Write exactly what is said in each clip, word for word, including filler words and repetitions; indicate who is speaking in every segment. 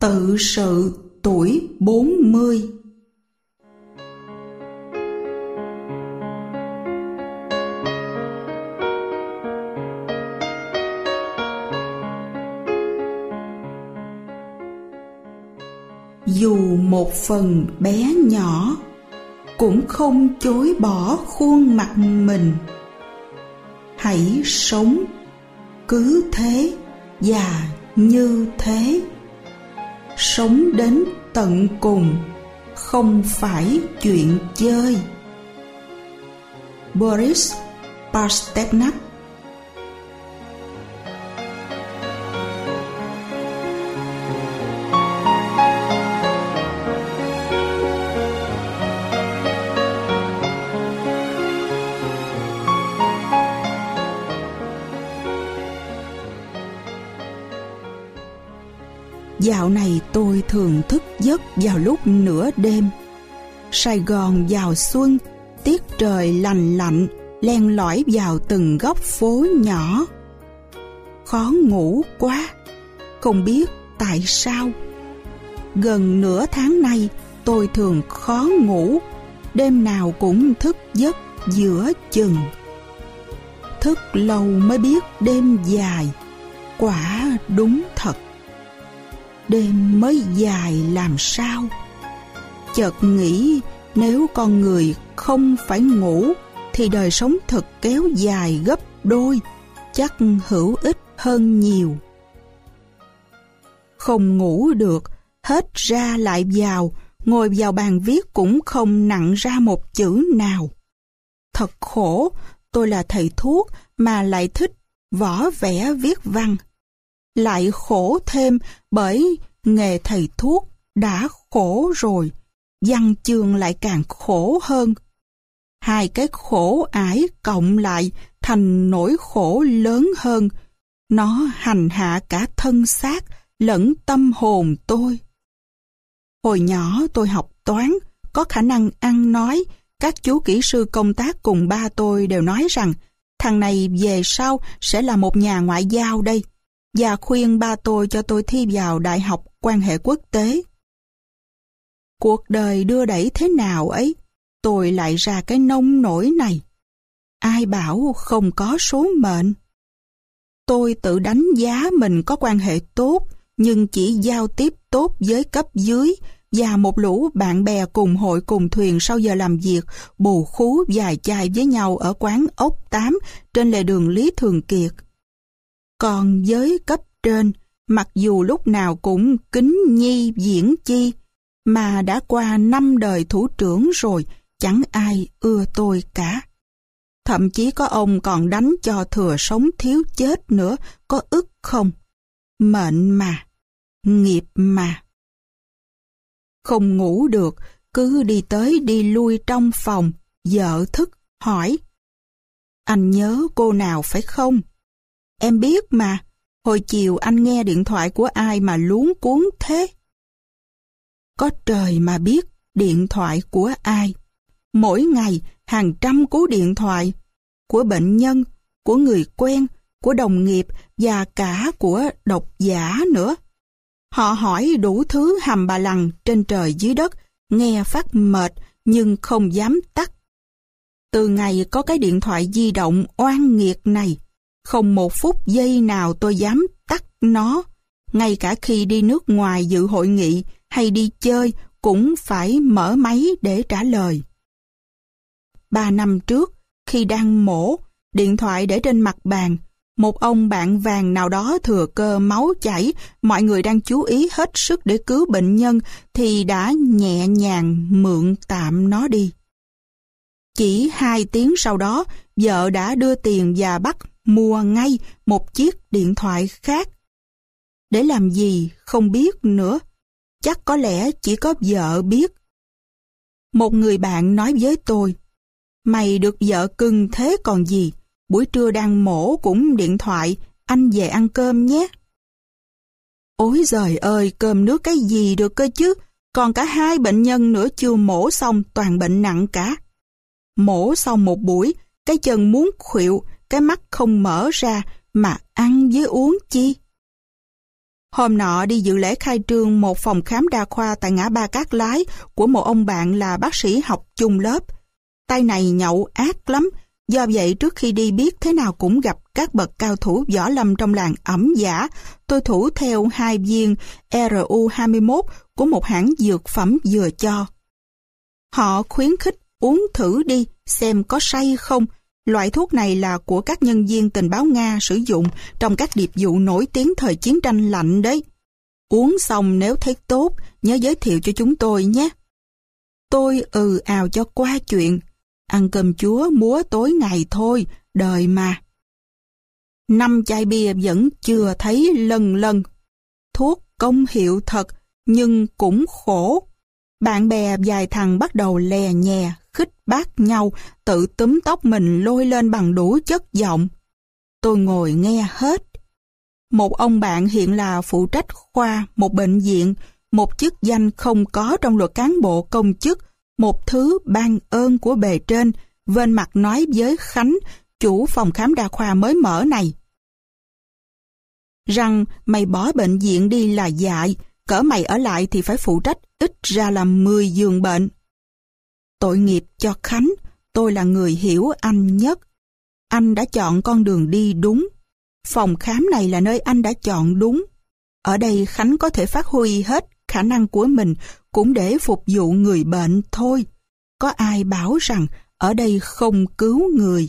Speaker 1: Tự sự tuổi bốn mươi. Dù một phần bé nhỏ, cũng không chối bỏ khuôn mặt mình. Hãy sống cứ thế và như thế. Sống đến tận cùng không phải chuyện chơi. Boris Pasternak. Dạo này tôi thường thức giấc vào lúc nửa đêm. Sài Gòn vào xuân, tiết trời lành lạnh len lỏi vào từng góc phố nhỏ. Khó ngủ quá, không biết tại sao. Gần nửa tháng nay tôi thường khó ngủ, đêm nào cũng thức giấc giữa chừng. Thức lâu mới biết đêm dài, quả đúng thật. Đêm mới dài làm sao? Chợt nghĩ nếu con người không phải ngủ thì đời sống thực kéo dài gấp đôi, chắc hữu ích hơn nhiều. Không ngủ được, hết ra lại vào, ngồi vào bàn viết cũng không nặng ra một chữ nào. Thật khổ, tôi là thầy thuốc mà lại thích võ vẽ viết văn. Lại khổ thêm bởi nghề thầy thuốc đã khổ rồi, văn chương lại càng khổ hơn. Hai cái khổ ải cộng lại thành nỗi khổ lớn hơn. Nó hành hạ cả thân xác lẫn tâm hồn tôi. Hồi nhỏ tôi học toán, có khả năng ăn nói. Các chú kỹ sư công tác cùng ba tôi đều nói rằng thằng này về sau sẽ là một nhà ngoại giao đây, và khuyên ba tôi cho tôi thi vào Đại học Quan hệ Quốc tế. Cuộc đời đưa đẩy thế nào ấy, tôi lại ra cái nông nổi này. Ai bảo không có số mệnh? Tôi tự đánh giá mình có quan hệ tốt, nhưng chỉ giao tiếp tốt với cấp dưới và một lũ bạn bè cùng hội cùng thuyền sau giờ làm việc, bù khú vài chai với nhau ở quán ốc tám trên lề đường Lý Thường Kiệt. Còn với cấp trên, mặc dù lúc nào cũng kính nhi diễn chi, mà đã qua năm đời thủ trưởng rồi, chẳng ai ưa tôi cả. Thậm chí có ông còn đánh cho thừa sống thiếu chết nữa, có ức không? Mệnh mà, nghiệp mà. Không ngủ được, cứ đi tới đi lui trong phòng, vợ thức, hỏi: "Anh nhớ cô nào phải không?" "Em biết mà, hồi chiều anh nghe điện thoại của ai mà luống cuống thế?" Có trời mà biết điện thoại của ai. Mỗi ngày hàng trăm cú điện thoại, của bệnh nhân, của người quen, của đồng nghiệp và cả của độc giả nữa. Họ hỏi đủ thứ hầm bà lằng trên trời dưới đất, nghe phát mệt nhưng không dám tắt. Từ ngày có cái điện thoại di động oan nghiệt này, không một phút giây nào tôi dám tắt nó. Ngay cả khi đi nước ngoài dự hội nghị hay đi chơi cũng phải mở máy để trả lời. Ba năm trước, khi đang mổ, điện thoại để trên mặt bàn, một ông bạn vàng nào đó thừa cơ máu chảy, mọi người đang chú ý hết sức để cứu bệnh nhân thì đã nhẹ nhàng mượn tạm nó đi. Chỉ hai tiếng sau đó, vợ đã đưa tiền và bắt mua ngay một chiếc điện thoại khác. Để làm gì không biết nữa, chắc có lẽ chỉ có vợ biết. Một người bạn nói với tôi: "Mày được vợ cưng thế còn gì, buổi trưa đang mổ cũng điện thoại, anh về ăn cơm nhé." Ôi giời ơi, cơm nước cái gì được cơ chứ, còn cả hai bệnh nhân nữa chưa mổ xong, toàn bệnh nặng cả. Mổ xong một buổi, cái chân muốn khuỵu, cái mắt không mở ra, mà ăn với uống chi? Hôm nọ đi dự lễ khai trương một phòng khám đa khoa tại ngã ba Cát Lái của một ông bạn là bác sĩ học chung lớp. Tay này nhậu ác lắm, do vậy trước khi đi biết thế nào cũng gặp các bậc cao thủ võ lâm trong làng ẩm giả, tôi thủ theo hai viên R U hai mươi mốt của một hãng dược phẩm vừa cho. Họ khuyến khích uống thử đi, xem có say không. Loại thuốc này là của các nhân viên tình báo Nga sử dụng trong các điệp vụ nổi tiếng thời chiến tranh lạnh đấy. Uống xong nếu thấy tốt, nhớ giới thiệu cho chúng tôi nhé. Tôi ừ ào cho qua chuyện. Ăn cơm chúa múa tối ngày thôi, đời mà. Năm chai bia vẫn chưa thấy lần lần. Thuốc công hiệu thật, nhưng cũng khổ. Bạn bè vài thằng bắt đầu lè nhè, khích bác nhau, tự túm tóc mình lôi lên bằng đủ chất giọng. Tôi ngồi nghe hết. Một ông bạn hiện là phụ trách khoa một bệnh viện, một chức danh không có trong luật cán bộ công chức, một thứ ban ơn của bề trên, vênh mặt nói với Khánh, chủ phòng khám đa khoa mới mở này, rằng mày bỏ bệnh viện đi là dại, cỡ mày ở lại thì phải phụ trách ít ra là mười giường bệnh. Tội nghiệp cho Khánh, tôi là người hiểu anh nhất. Anh đã chọn con đường đi đúng. Phòng khám này là nơi anh đã chọn đúng. Ở đây Khánh có thể phát huy hết khả năng của mình cũng để phục vụ người bệnh thôi. Có ai bảo rằng ở đây không cứu người.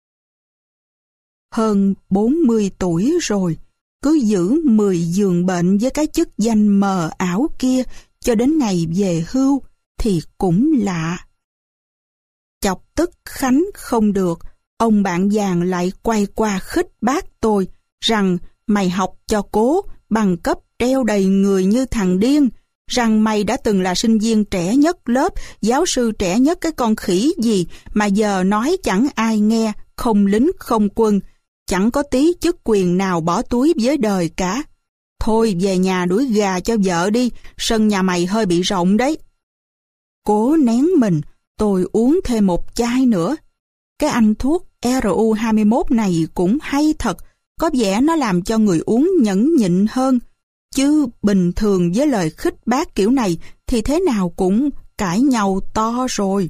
Speaker 1: Hơn bốn mươi tuổi rồi, cứ giữ mười giường bệnh với cái chức danh mờ ảo kia cho đến ngày về hưu thì cũng lạ. Chọc tức Khánh không được, ông bạn vàng lại quay qua khích bác tôi rằng mày học cho cố, bằng cấp treo đầy người như thằng điên, rằng mày đã từng là sinh viên trẻ nhất lớp, giáo sư trẻ nhất cái con khỉ gì mà giờ nói chẳng ai nghe, không lính không quân, chẳng có tí chức quyền nào bỏ túi với đời cả. Thôi về nhà đuổi gà cho vợ đi, sân nhà mày hơi bị rộng đấy. Cố nén mình, tôi uống thêm một chai nữa. Cái anh thuốc R U hai mươi mốt này cũng hay thật, có vẻ nó làm cho người uống nhẫn nhịn hơn. Chứ bình thường với lời khích bác kiểu này thì thế nào cũng cãi nhau to rồi.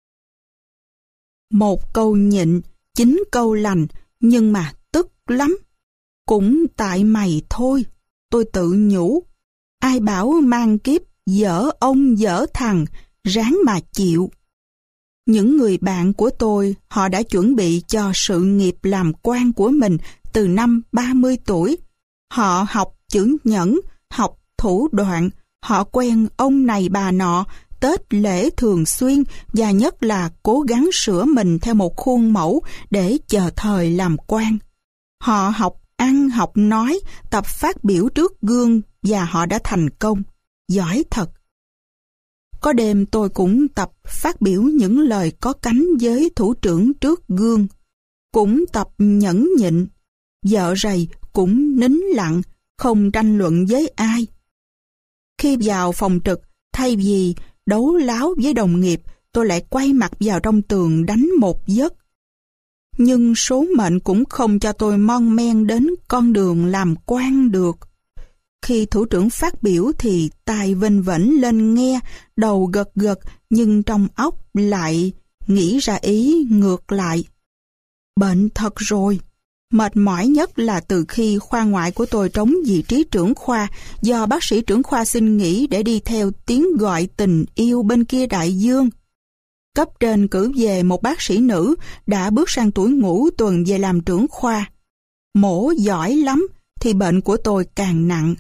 Speaker 1: Một câu nhịn, chín câu lành, nhưng mà tức lắm. Cũng tại mày thôi, tôi tự nhủ. Ai bảo mang kiếp dở ông dở thằng, ráng mà chịu. Những người bạn của tôi, họ đã chuẩn bị cho sự nghiệp làm quan của mình từ năm ba mươi tuổi. Họ học chữ nhẫn, học thủ đoạn, họ quen ông này bà nọ, Tết lễ thường xuyên và nhất là cố gắng sửa mình theo một khuôn mẫu để chờ thời làm quan. Họ học ăn, học nói, tập phát biểu trước gương và họ đã thành công. Giỏi thật. Có đêm tôi cũng tập phát biểu những lời có cánh với thủ trưởng trước gương. Cũng tập nhẫn nhịn. Vợ rầy cũng nín lặng, không tranh luận với ai. Khi vào phòng trực, thay vì đấu láo với đồng nghiệp, tôi lại quay mặt vào trong tường đánh một giấc. Nhưng số mệnh cũng không cho tôi mon men đến con đường làm quan được. Khi thủ trưởng phát biểu thì tai vênh vểnh lên nghe, đầu gật gật, nhưng trong óc lại nghĩ ra ý ngược lại. Bệnh thật rồi. Mệt mỏi nhất là từ khi khoa ngoại của tôi trống vị trí trưởng khoa do bác sĩ trưởng khoa xin nghỉ để đi theo tiếng gọi tình yêu bên kia đại dương. Cấp trên cử về một bác sĩ nữ đã bước sang tuổi ngũ tuần về làm trưởng khoa. Mổ giỏi lắm thì bệnh của tôi càng nặng.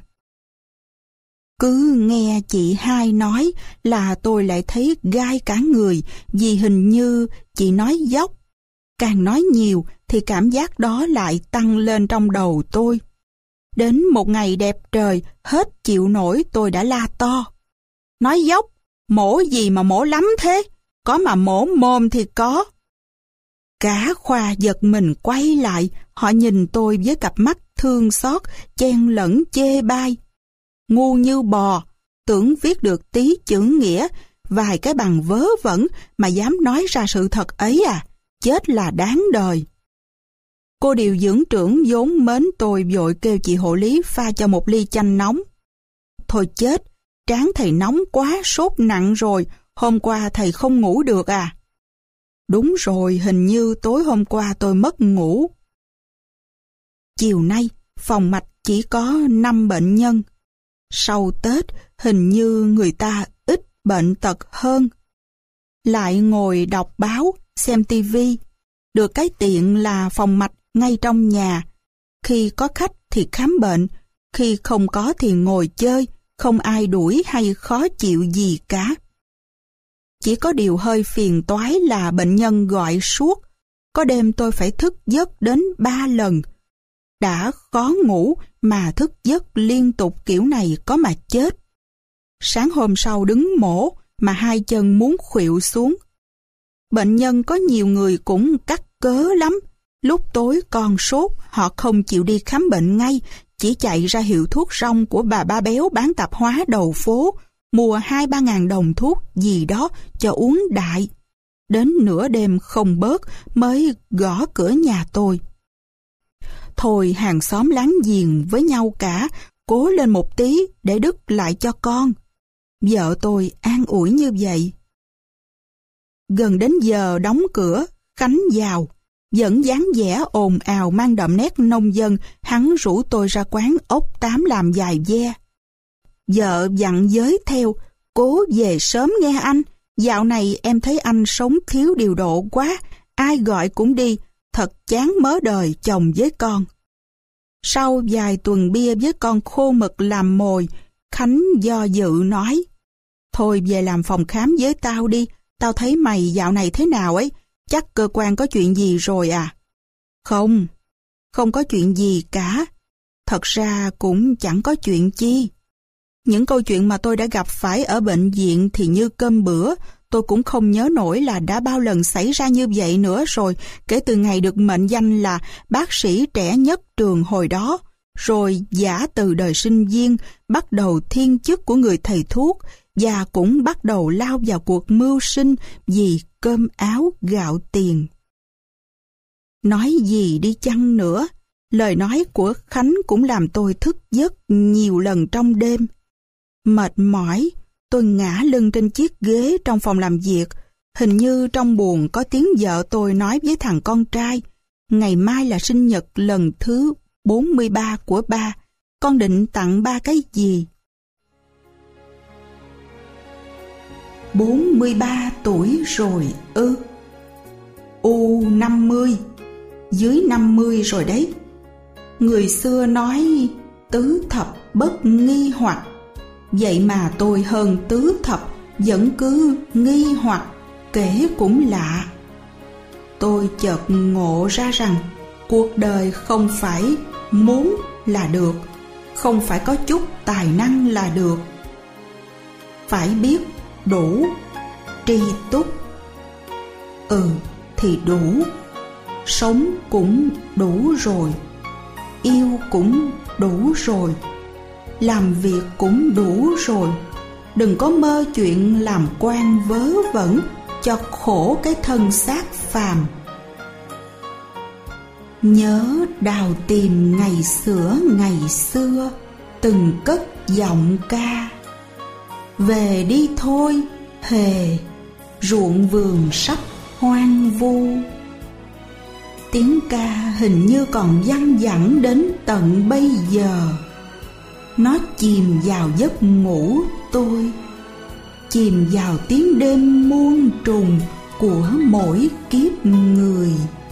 Speaker 1: Cứ nghe chị hai nói là tôi lại thấy gai cả người vì hình như chị nói dốc. Càng nói nhiều thì cảm giác đó lại tăng lên trong đầu tôi. Đến một ngày đẹp trời, hết chịu nổi tôi đã la to. Nói dốc, mổ gì mà mổ lắm thế? Có mà mổ mồm thì có. Cả khoa giật mình quay lại, họ nhìn tôi với cặp mắt thương xót, chen lẫn chê bai. Ngu như bò, tưởng viết được tí chữ nghĩa, vài cái bằng vớ vẩn mà dám nói ra sự thật ấy à, chết là đáng đời. Cô điều dưỡng trưởng vốn mến tôi vội kêu chị hộ lý pha cho một ly chanh nóng. Thôi chết, trán thầy nóng quá, sốt nặng rồi, hôm qua thầy không ngủ được à? Đúng rồi, hình như tối hôm qua tôi mất ngủ. Chiều nay, phòng mạch chỉ có năm bệnh nhân. Sau Tết, hình như người ta ít bệnh tật hơn. Lại ngồi đọc báo, xem tivi. Được cái tiện là phòng mạch ngay trong nhà. Khi có khách thì khám bệnh, khi không có thì ngồi chơi, không ai đuổi hay khó chịu gì cả. Chỉ có điều hơi phiền toái là bệnh nhân gọi suốt. Có đêm tôi phải thức giấc đến ba lần. Đã khó ngủ mà thức giấc liên tục kiểu này có mà chết. Sáng hôm sau đứng mổ mà hai chân muốn khuỵu xuống. Bệnh nhân có nhiều người cũng cắt cớ lắm. Lúc tối con sốt, họ không chịu đi khám bệnh ngay, chỉ chạy ra hiệu thuốc rong của bà Ba Béo bán tạp hóa đầu phố, mua hai ba ngàn đồng thuốc gì đó cho uống đại. Đến nửa đêm không bớt mới gõ cửa nhà tôi. Thôi hàng xóm láng giềng với nhau cả, cố lên một tí để đứt lại cho con. Vợ tôi an ủi như vậy. Gần đến giờ đóng cửa, Khánh vào. Vẫn dáng vẻ ồn ào mang đậm nét nông dân, hắn rủ tôi ra quán ốc tám làm vài ve. Vợ dặn giới theo, cố về sớm nghe anh, dạo này em thấy anh sống thiếu điều độ quá, ai gọi cũng đi, thật chán mớ đời chồng với con. Sau vài tuần bia với con khô mực làm mồi, Khánh do dự nói, thôi về làm phòng khám với tao đi, tao thấy mày dạo này thế nào ấy, chắc cơ quan có chuyện gì rồi à? Không, không có chuyện gì cả. Thật ra cũng chẳng có chuyện chi. Những câu chuyện mà tôi đã gặp phải ở bệnh viện thì như cơm bữa, tôi cũng không nhớ nổi là đã bao lần xảy ra như vậy nữa rồi, kể từ ngày được mệnh danh là bác sĩ trẻ nhất trường hồi đó, rồi giả từ đời sinh viên, bắt đầu thiên chức của người thầy thuốc, và cũng bắt đầu lao vào cuộc mưu sinh vì cơm áo gạo tiền. Nói gì đi chăng nữa, lời nói của Khánh cũng làm tôi thức giấc nhiều lần trong đêm. Mệt mỏi, tôi ngã lưng trên chiếc ghế trong phòng làm việc. Hình như trong buồng có tiếng vợ tôi nói với thằng con trai, ngày mai là sinh nhật lần thứ bốn mươi ba của ba, con định tặng ba cái gì? bốn mươi ba tuổi rồi ư? U năm mươi, dưới năm mươi rồi đấy. Người xưa nói tứ thập bất nghi hoặc, vậy mà tôi hơn tứ thập vẫn cứ nghi hoặc, kể cũng lạ. Tôi chợt ngộ ra rằng cuộc đời không phải muốn là được, không phải có chút tài năng là được. Phải biết đủ, tri túc. Ừ thì đủ, sống cũng đủ rồi, yêu cũng đủ rồi, làm việc cũng đủ rồi. Đừng có mơ chuyện làm quan vớ vẩn cho khổ cái thân xác phàm. Nhớ Đào Tìm ngày xửa ngày xưa từng cất giọng ca, về đi thôi hề, ruộng vườn sắp hoang vu. Tiếng ca hình như còn văng vẳng đến tận bây giờ. Nó chìm vào giấc ngủ tôi, chìm vào tiếng đêm muôn trùng của mỗi kiếp người.